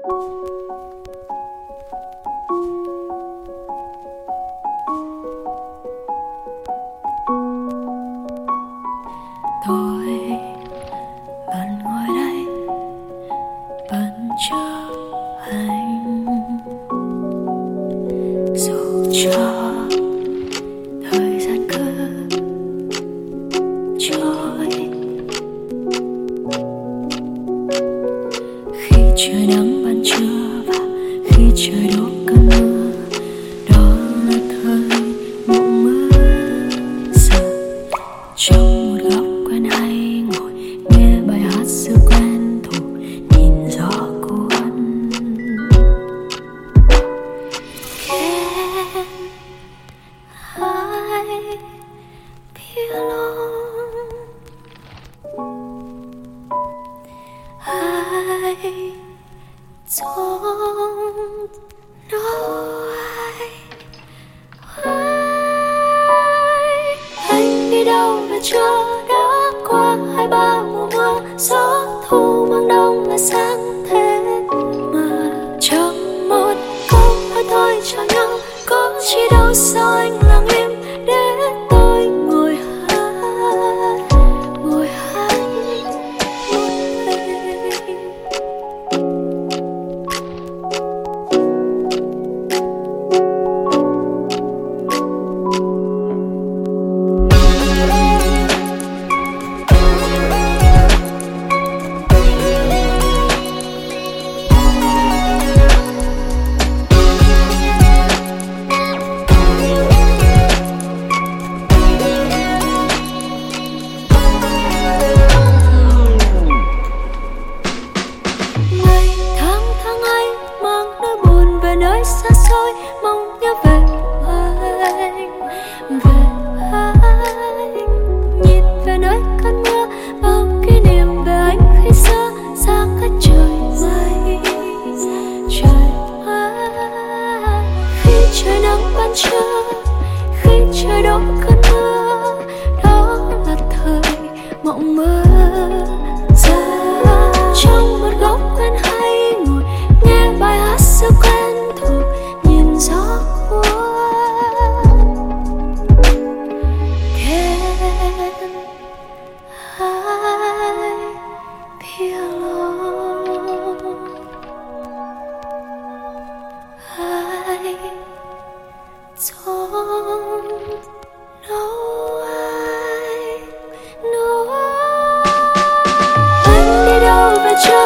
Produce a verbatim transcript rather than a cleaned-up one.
Tôi vẫn ngồi đây, vẫn chờ anh, dù cho thời gian cứ trôi. Khi trời nắng ban trưa và khi trời đổ cơn mưa, đó là thời mộng mơ giờ. Trong một góc quen hay ngồi nghe bài hát xưa quen thuộc, nhìn gió cuốn. Can I feel alone? I don't know why. Why? Anh đi đâu mà chưa đã qua hai ba mùa mưa, gió thu mang đông là sáng thế mà. Trong một câu nói thôi cho nhau, có chi đâu sao anh lặng im để tôi ngồi hát, ngồi hát một mình. Nơi xa xôi mong nhớ về anh, về anh. Nhìn về nơi cơn mưa, bao kỷ niệm về anh khi xưa xa cách trời mây, trời mây. Khi trời nắng ban trưa, khi trời đổ cơn mưa, đó là thời mộng mơ giờ. Trong một góc quen hay ngồi nghe bài hát xưa quen thuộc, nhìn gió cuốn. Can I don't know why. Anh đi đâu về chưa